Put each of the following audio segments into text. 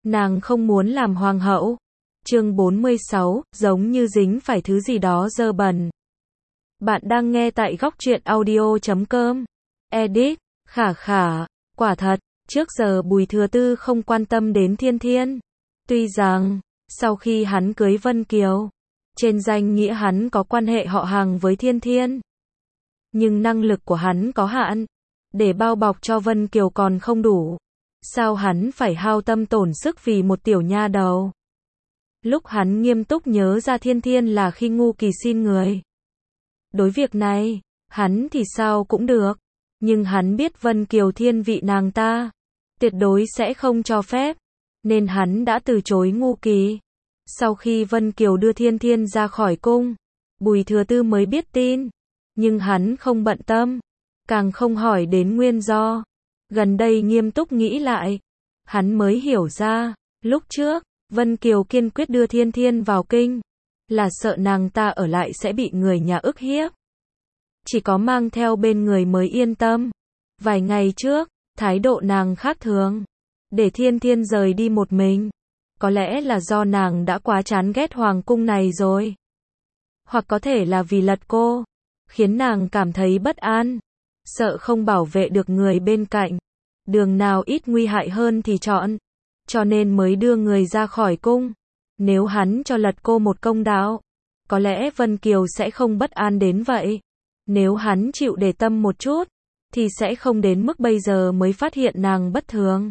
Nàng không muốn làm hoàng hậu. Chương 46, giống như dính phải thứ gì đó dơ bẩn. Bạn đang nghe tại góc truyện audio.com. Edit, khả khả, quả thật, trước giờ Bùi Thừa Tư không quan tâm đến Thiên Thiên. Tuy rằng, sau khi hắn cưới Vân Kiều, trên danh nghĩa hắn có quan hệ họ hàng với Thiên Thiên. Nhưng năng lực của hắn có hạn, để bao bọc cho Vân Kiều còn không đủ. Sao hắn phải hao tâm tổn sức vì một tiểu nha đầu? Lúc hắn nghiêm túc nhớ ra Thiên Thiên là khi Ngu Kỳ xin người. Đối việc này, hắn thì sao cũng được. Nhưng hắn biết Vân Kiều thiên vị nàng ta, tuyệt đối sẽ không cho phép. Nên hắn đã từ chối Ngu Kỳ. Sau khi Vân Kiều đưa Thiên Thiên ra khỏi cung, Bùi Thừa Tư mới biết tin. Nhưng hắn không bận tâm, càng không hỏi đến nguyên do. Gần đây nghiêm túc nghĩ lại, hắn mới hiểu ra, lúc trước, Vân Kiều kiên quyết đưa Thiên Thiên vào kinh, là sợ nàng ta ở lại sẽ bị người nhà ức hiếp. Chỉ có mang theo bên người mới yên tâm. Vài ngày trước, thái độ nàng khác thường, để Thiên Thiên rời đi một mình. Có lẽ là do nàng đã quá chán ghét hoàng cung này rồi. Hoặc có thể là vì Lật Cô, khiến nàng cảm thấy bất an, sợ không bảo vệ được người bên cạnh. Đường nào ít nguy hại hơn thì chọn, cho nên mới đưa người ra khỏi cung. Nếu hắn cho Lật Cô một công đạo, có lẽ Vân Kiều sẽ không bất an đến vậy. Nếu hắn chịu để tâm một chút, thì sẽ không đến mức bây giờ mới phát hiện nàng bất thường.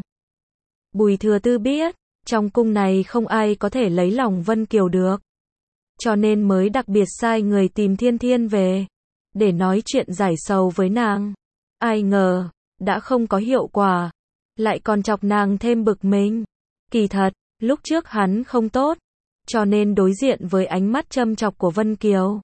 Bùi Thừa Tư biết, trong cung này không ai có thể lấy lòng Vân Kiều được. Cho nên mới đặc biệt sai người tìm Thiên Thiên về, để nói chuyện giải sầu với nàng. Ai ngờ, đã không có hiệu quả, lại còn chọc nàng thêm bực mình. Kỳ thật, lúc trước hắn không tốt, cho nên đối diện với ánh mắt châm chọc của Vân Kiều,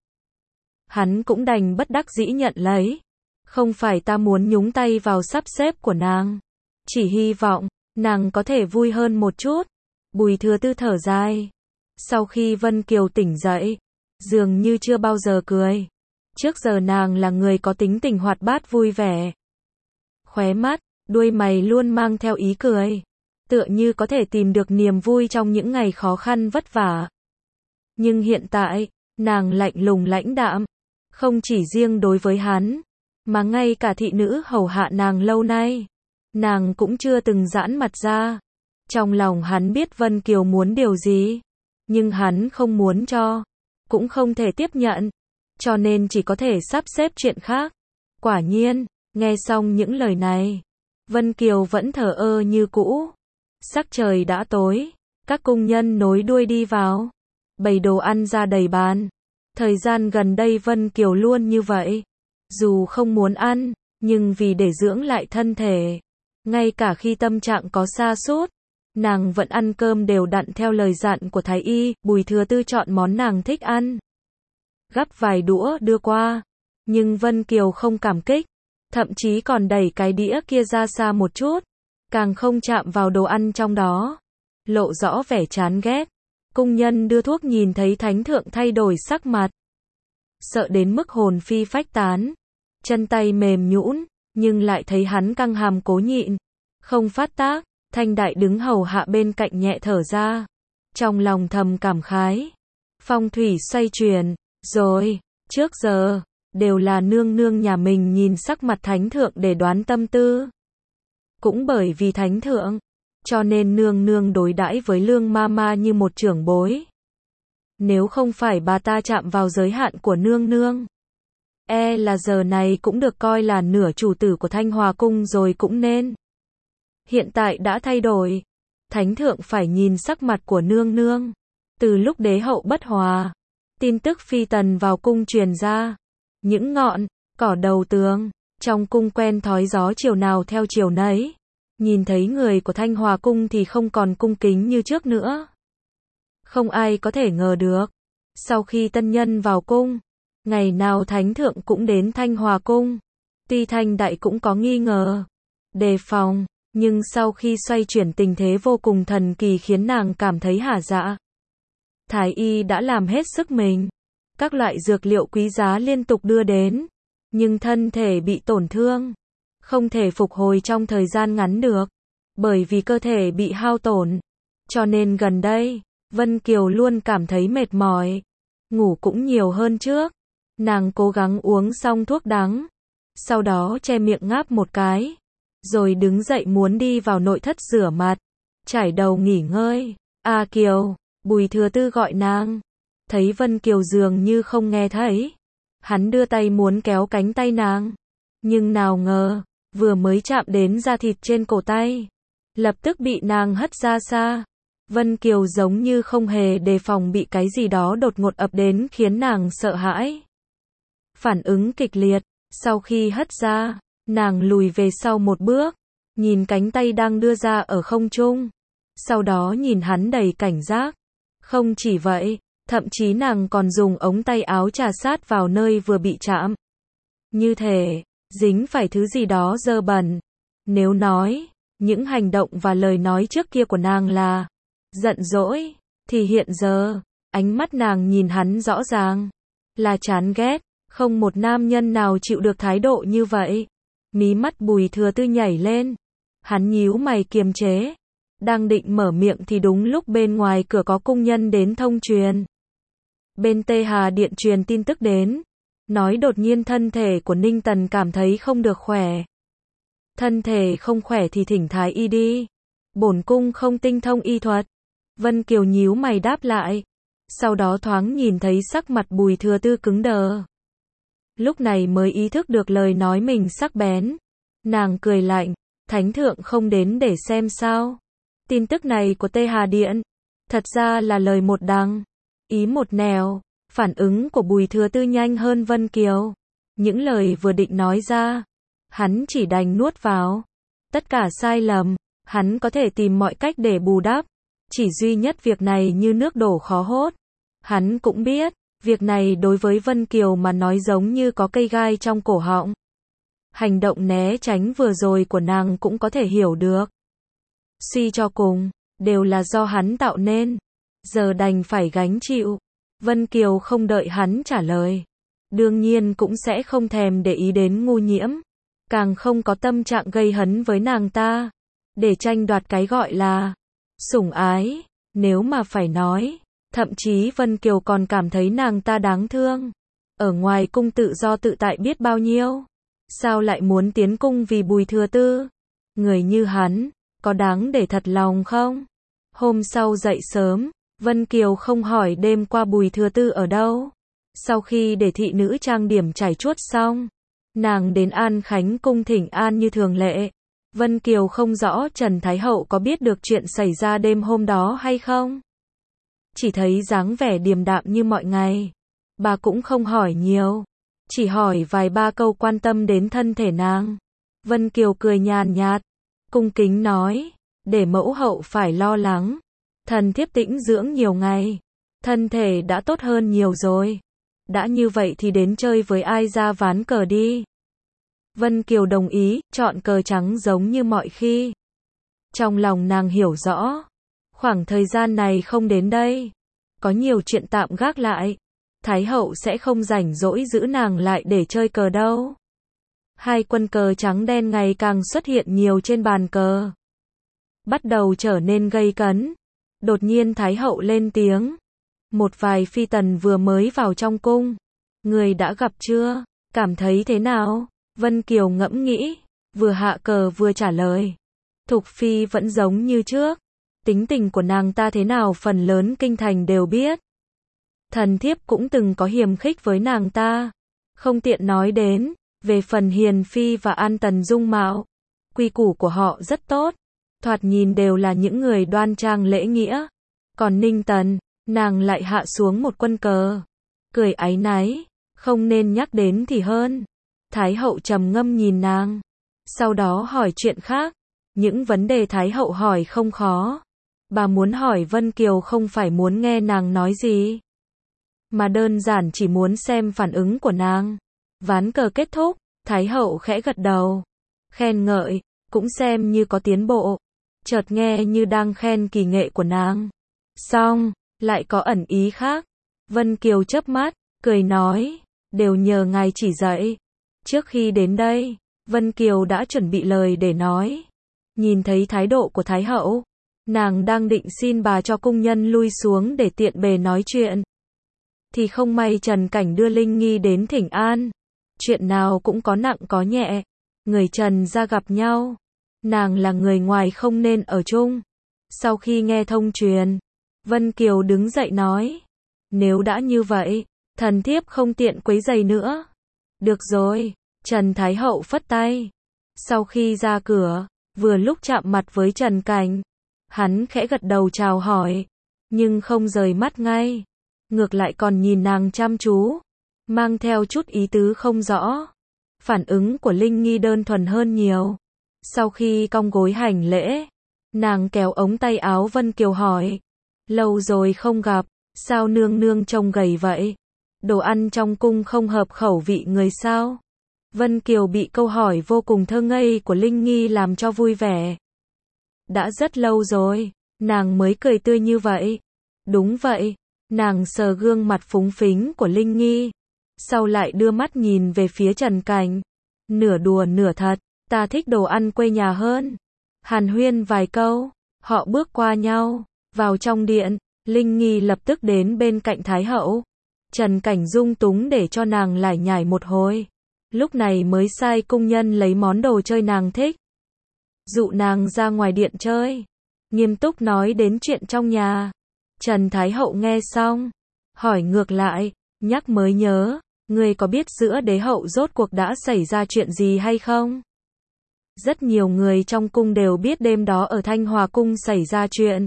hắn cũng đành bất đắc dĩ nhận lấy. Không phải ta muốn nhúng tay vào sắp xếp của nàng, chỉ hy vọng nàng có thể vui hơn một chút. Bùi Thừa Tư thở dài. Sau khi Vân Kiều tỉnh dậy, dường như chưa bao giờ cười. Trước giờ nàng là người có tính tình hoạt bát vui vẻ. Khóe mắt, đuôi mày luôn mang theo ý cười, tựa như có thể tìm được niềm vui trong những ngày khó khăn vất vả. Nhưng hiện tại, nàng lạnh lùng lãnh đạm, không chỉ riêng đối với hắn, mà ngay cả thị nữ hầu hạ nàng lâu nay, nàng cũng chưa từng giãn mặt ra. Trong lòng hắn biết Vân Kiều muốn điều gì, nhưng hắn không muốn cho, cũng không thể tiếp nhận, cho nên chỉ có thể sắp xếp chuyện khác. Quả nhiên, nghe xong những lời này, Vân Kiều vẫn thờ ơ như cũ. Sắc trời đã tối, các cung nhân nối đuôi đi vào, bày đồ ăn ra đầy bàn. Thời gian gần đây Vân Kiều luôn như vậy, dù không muốn ăn, nhưng vì để dưỡng lại thân thể, ngay cả khi tâm trạng có sa sút, nàng vẫn ăn cơm đều đặn theo lời dặn của thái y. Bùi Thừa Tư chọn món nàng thích ăn, gắp vài đũa đưa qua, nhưng Vân Kiều không cảm kích, thậm chí còn đẩy cái đĩa kia ra xa một chút, càng không chạm vào đồ ăn trong đó, lộ rõ vẻ chán ghét. Cung nhân đưa thuốc nhìn thấy thánh thượng thay đổi sắc mặt, sợ đến mức hồn phi phách tán, chân tay mềm nhũn, nhưng lại thấy hắn căng hàm cố nhịn, không phát tác. Thanh đại đứng hầu hạ bên cạnh nhẹ thở ra, trong lòng thầm cảm khái. Phong thủy xoay chuyển, rồi, trước giờ, đều là nương nương nhà mình nhìn sắc mặt thánh thượng để đoán tâm tư. Cũng bởi vì thánh thượng, cho nên nương nương đối đãi với Lương Mama như một trưởng bối. Nếu không phải bà ta chạm vào giới hạn của nương nương, là giờ này cũng được coi là nửa chủ tử của Thanh Hòa cung rồi cũng nên. Hiện tại đã thay đổi, thánh thượng phải nhìn sắc mặt của nương nương. Từ lúc đế hậu bất hòa, tin tức phi tần vào cung truyền ra, những ngọn cỏ đầu tường trong cung quen thói gió chiều nào theo chiều nấy, nhìn thấy người của Thanh Hòa cung thì không còn cung kính như trước nữa. Không ai có thể ngờ được, sau khi tân nhân vào cung, ngày nào thánh thượng cũng đến Thanh Hòa cung. Tuy Thanh đại cũng có nghi ngờ, đề phòng, nhưng sau khi xoay chuyển tình thế vô cùng thần kỳ khiến nàng cảm thấy hả dạ. Thái y đã làm hết sức mình, các loại dược liệu quý giá liên tục đưa đến, nhưng thân thể bị tổn thương, không thể phục hồi trong thời gian ngắn được, bởi vì cơ thể bị hao tổn. Cho nên gần đây, Vân Kiều luôn cảm thấy mệt mỏi, ngủ cũng nhiều hơn trước. Nàng cố gắng uống xong thuốc đắng, sau đó che miệng ngáp một cái, rồi đứng dậy muốn đi vào nội thất rửa mặt, chải đầu nghỉ ngơi. A Kiều, Bùi Thừa Tư gọi nàng. Thấy Vân Kiều dường như không nghe thấy, hắn đưa tay muốn kéo cánh tay nàng, nhưng nào ngờ, vừa mới chạm đến da thịt trên cổ tay, lập tức bị nàng hất ra xa. Vân Kiều giống như không hề đề phòng bị cái gì đó đột ngột ập đến khiến nàng sợ hãi. Phản ứng kịch liệt, sau khi hất ra, nàng lùi về sau một bước, nhìn cánh tay đang đưa ra ở không trung, sau đó nhìn hắn đầy cảnh giác. Không chỉ vậy, thậm chí nàng còn dùng ống tay áo chà sát vào nơi vừa bị chạm. Như thể, dính phải thứ gì đó dơ bẩn. Nếu nói, những hành động và lời nói trước kia của nàng là giận dỗi, thì hiện giờ, ánh mắt nàng nhìn hắn rõ ràng là chán ghét. Không một nam nhân nào chịu được thái độ như vậy. Mí mắt Bùi Thừa Tư nhảy lên. Hắn nhíu mày kiềm chế. Đang định mở miệng thì đúng lúc bên ngoài cửa có cung nhân đến thông truyền. Bên Tê Hà Điện truyền tin tức đến. Nói đột nhiên thân thể của Ninh Tần cảm thấy không được khỏe. Thân thể không khỏe thì thỉnh thái y đi. Bổn cung không tinh thông y thuật. Vân Kiều nhíu mày đáp lại. Sau đó thoáng nhìn thấy sắc mặt Bùi Thừa Tư cứng đờ. Lúc này mới ý thức được lời nói mình sắc bén. Nàng cười lạnh, thánh thượng không đến để xem sao. Tin tức này của Tê Hà Điện, thật ra là lời một đằng, ý một nẻo. Phản ứng của Bùi Thừa Tư nhanh hơn Vân Kiều. Những lời vừa định nói ra, hắn chỉ đành nuốt vào. Tất cả sai lầm, hắn có thể tìm mọi cách để bù đắp. Chỉ duy nhất việc này như nước đổ khó hốt. Hắn cũng biết, việc này đối với Vân Kiều mà nói giống như có cây gai trong cổ họng. Hành động né tránh vừa rồi của nàng cũng có thể hiểu được. Suy cho cùng, đều là do hắn tạo nên. Giờ đành phải gánh chịu. Vân Kiều không đợi hắn trả lời. Đương nhiên cũng sẽ không thèm để ý đến Ngu Nhiễm. Càng không có tâm trạng gây hấn với nàng ta. Để tranh đoạt cái gọi là sủng ái. Nếu mà phải nói, thậm chí Vân Kiều còn cảm thấy nàng ta đáng thương. Ở ngoài cung tự do tự tại biết bao nhiêu. Sao lại muốn tiến cung vì Bùi Thừa Tư? Người như hắn, có đáng để thật lòng không? Hôm sau dậy sớm, Vân Kiều không hỏi đêm qua Bùi Thừa Tư ở đâu. Sau khi để thị nữ trang điểm trải chuốt xong, nàng đến An Khánh cung thỉnh an như thường lệ. Vân Kiều không rõ Trần Thái Hậu có biết được chuyện xảy ra đêm hôm đó hay không. Chỉ thấy dáng vẻ điềm đạm như mọi ngày. Bà cũng không hỏi nhiều, chỉ hỏi vài ba câu quan tâm đến thân thể nàng. Vân Kiều cười nhàn nhạt, cung kính nói, để mẫu hậu phải lo lắng. Thần thiếp tĩnh dưỡng nhiều ngày, thân thể đã tốt hơn nhiều rồi. Đã như vậy thì đến chơi với ai ra ván cờ đi. Vân Kiều đồng ý, chọn cờ trắng giống như mọi khi. Trong lòng nàng hiểu rõ, khoảng thời gian này không đến đây, có nhiều chuyện tạm gác lại. Thái hậu sẽ không rảnh rỗi giữ nàng lại để chơi cờ đâu. Hai quân cờ trắng đen ngày càng xuất hiện nhiều trên bàn cờ. Bắt đầu trở nên gay cấn. Đột nhiên Thái hậu lên tiếng. Một vài phi tần vừa mới vào trong cung. Người đã gặp chưa? Cảm thấy thế nào? Vân Kiều ngẫm nghĩ, vừa hạ cờ vừa trả lời. Thục phi vẫn giống như trước. Tính tình của nàng ta thế nào phần lớn kinh thành đều biết. Thần thiếp cũng từng có hiềm khích với nàng ta. Không tiện nói đến. Về phần Hiền Phi và An Tần dung mạo, quy củ của họ rất tốt. Thoạt nhìn đều là những người đoan trang lễ nghĩa. Còn Ninh Tần, nàng lại hạ xuống một quân cờ. Cười áy náy, không nên nhắc đến thì hơn. Thái hậu trầm ngâm nhìn nàng. Sau đó hỏi chuyện khác. Những vấn đề Thái hậu hỏi không khó. Bà muốn hỏi Vân Kiều không phải muốn nghe nàng nói gì, mà đơn giản chỉ muốn xem phản ứng của nàng. Ván cờ kết thúc, Thái hậu khẽ gật đầu, khen ngợi, cũng xem như có tiến bộ. Chợt nghe như đang khen kỳ nghệ của nàng. Xong, lại có ẩn ý khác. Vân Kiều chớp mắt, cười nói, đều nhờ ngài chỉ dạy. Trước khi đến đây, Vân Kiều đã chuẩn bị lời để nói. Nhìn thấy thái độ của Thái hậu, Nàng đang định xin bà cho cung nhân lui xuống để tiện bề nói chuyện. Thì không may Trần Cảnh đưa Linh Nghi đến thỉnh an. Chuyện nào cũng có nặng có nhẹ. Người Trần ra gặp nhau. Nàng là người ngoài không nên ở chung. Sau khi nghe thông truyền, Vân Kiều đứng dậy nói. Nếu đã như vậy, thần thiếp không tiện quấy rầy nữa. Được rồi, Trần Thái Hậu phất tay. Sau khi ra cửa, vừa lúc chạm mặt với Trần Cảnh, hắn khẽ gật đầu chào hỏi, nhưng không rời mắt ngay. Ngược lại còn nhìn nàng chăm chú, mang theo chút ý tứ không rõ. Phản ứng của Linh Nghi đơn thuần hơn nhiều. Sau khi cong gối hành lễ, nàng kéo ống tay áo Vân Kiều hỏi. Lâu rồi không gặp, sao nương nương trông gầy vậy? Đồ ăn trong cung không hợp khẩu vị người sao? Vân Kiều bị câu hỏi vô cùng thơ ngây của Linh Nghi làm cho vui vẻ. Đã rất lâu rồi, nàng mới cười tươi như vậy. Đúng vậy, nàng sờ gương mặt phúng phính của Linh Nghi. Sau lại đưa mắt nhìn về phía Trần Cảnh. Nửa đùa nửa thật, ta thích đồ ăn quê nhà hơn. Hàn huyên vài câu, họ bước qua nhau, vào trong điện, Linh Nghi lập tức đến bên cạnh Thái Hậu. Trần Cảnh dung túng để cho nàng lải nhải một hồi. Lúc này mới sai cung nhân lấy món đồ chơi nàng thích. Dụ nàng ra ngoài điện chơi. Nghiêm túc nói đến chuyện trong nhà. Trần Thái Hậu nghe xong, hỏi ngược lại, nhắc mới nhớ, ngươi có biết giữa đế hậu rốt cuộc đã xảy ra chuyện gì hay không? Rất nhiều người trong cung đều biết đêm đó ở Thanh Hòa cung xảy ra chuyện.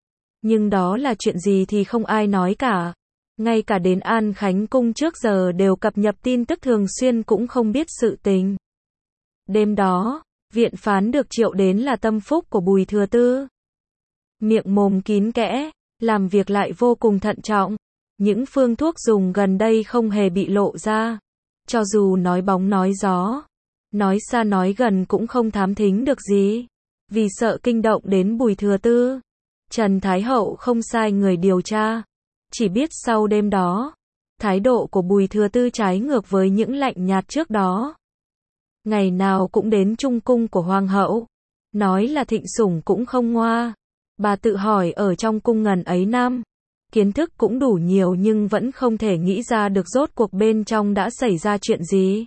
Nhưng đó là chuyện gì thì không ai nói cả. Ngay cả đến An Khánh cung trước giờ đều cập nhật tin tức thường xuyên cũng không biết sự tình. Đêm đó, viện phán được triệu đến là tâm phúc của Bùi Thừa Tư. Miệng mồm kín kẽ, làm việc lại vô cùng thận trọng. Những phương thuốc dùng gần đây không hề bị lộ ra. Cho dù nói bóng nói gió, nói xa nói gần cũng không thám thính được gì. Vì sợ kinh động đến Bùi Thừa Tư, Trần Thái Hậu không sai người điều tra. Chỉ biết sau đêm đó, thái độ của Bùi Thừa Tư trái ngược với những lạnh nhạt trước đó. Ngày nào cũng đến trung cung của Hoàng hậu. Nói là thịnh sủng cũng không ngoa. Bà tự hỏi ở trong cung ngần ấy năm, kiến thức cũng đủ nhiều nhưng vẫn không thể nghĩ ra được rốt cuộc bên trong đã xảy ra chuyện gì.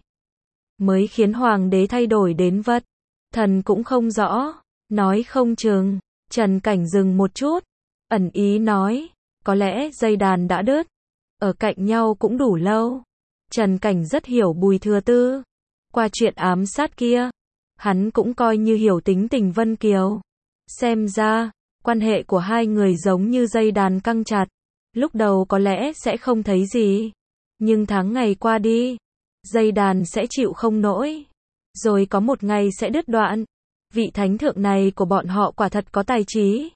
Mới khiến hoàng đế thay đổi đến vật. Thần cũng không rõ. Nói không chừng. Trần Cảnh dừng một chút. Ẩn ý nói. Có lẽ dây đàn đã đứt. Ở cạnh nhau cũng đủ lâu. Trần Cảnh rất hiểu Bùi Thừa Tư. Qua chuyện ám sát kia, hắn cũng coi như hiểu tính tình Vân Kiều. Xem ra, quan hệ của hai người giống như dây đàn căng chặt. Lúc đầu có lẽ sẽ không thấy gì. Nhưng tháng ngày qua đi, dây đàn sẽ chịu không nổi. Rồi có một ngày sẽ đứt đoạn. Vị thánh thượng này của bọn họ quả thật có tài trí.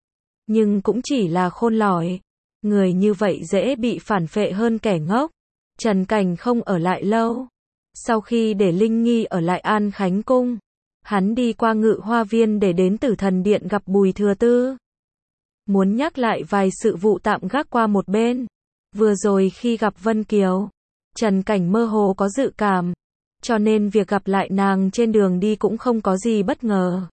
Nhưng cũng chỉ là khôn lỏi. Người như vậy dễ bị phản phệ hơn kẻ ngốc. Trần Cảnh không ở lại lâu. Sau khi để Linh Nghi ở lại An Khánh cung, hắn đi qua Ngự Hoa Viên để đến Tử Thần Điện gặp Bùi Thừa Tư. Muốn nhắc lại vài sự vụ tạm gác qua một bên. Vừa rồi khi gặp Vân Kiều, Trần Cảnh mơ hồ có dự cảm. Cho nên việc gặp lại nàng trên đường đi cũng không có gì bất ngờ.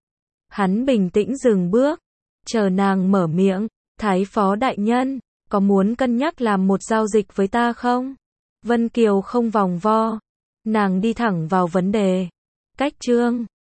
Hắn bình tĩnh dừng bước, chờ nàng mở miệng. Thái phó đại nhân, có muốn cân nhắc làm một giao dịch với ta không? Vân Kiều không vòng vo. Nàng đi thẳng vào vấn đề. Cách chương